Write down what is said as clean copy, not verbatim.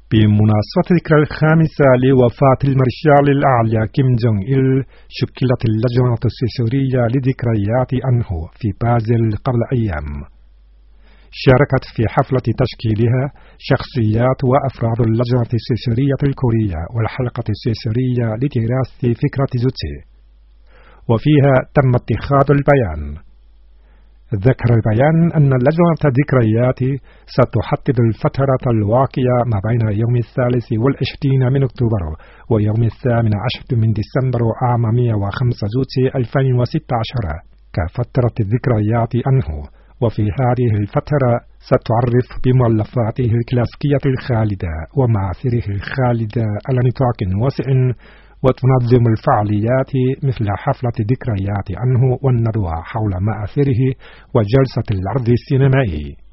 بمناسبة الذكرى الخامسة لوفاة المارشال الأعلى كيم جونغ إل، شكلت اللجنة السويسرية لذكريات عنه في بازل قبل أيام. شاركت في حفلة تشكيلها شخصيات وأفراد اللجنة السويسرية الكورية والحلقة السويسرية لدراسة فكرة جوتشي، وفيها تم اتخاذ البيان. ذكر البيان أن لجنة ذكريات ستحدد الفترة الواقعة ما بين يوم 23 من أكتوبر ويوم 18 من ديسمبر عام 105 جوتشي 2016 كفترة الذكريات عنه، وفي هذه الفترة ستعرف بمؤلفاته الكلاسيكية الخالدة ومآثره الخالدة على نطاق واسع، وتنظم الفعاليات مثل حفلة ذكريات عنه والندوة حول مآثره وجلسة العرض السينمائي.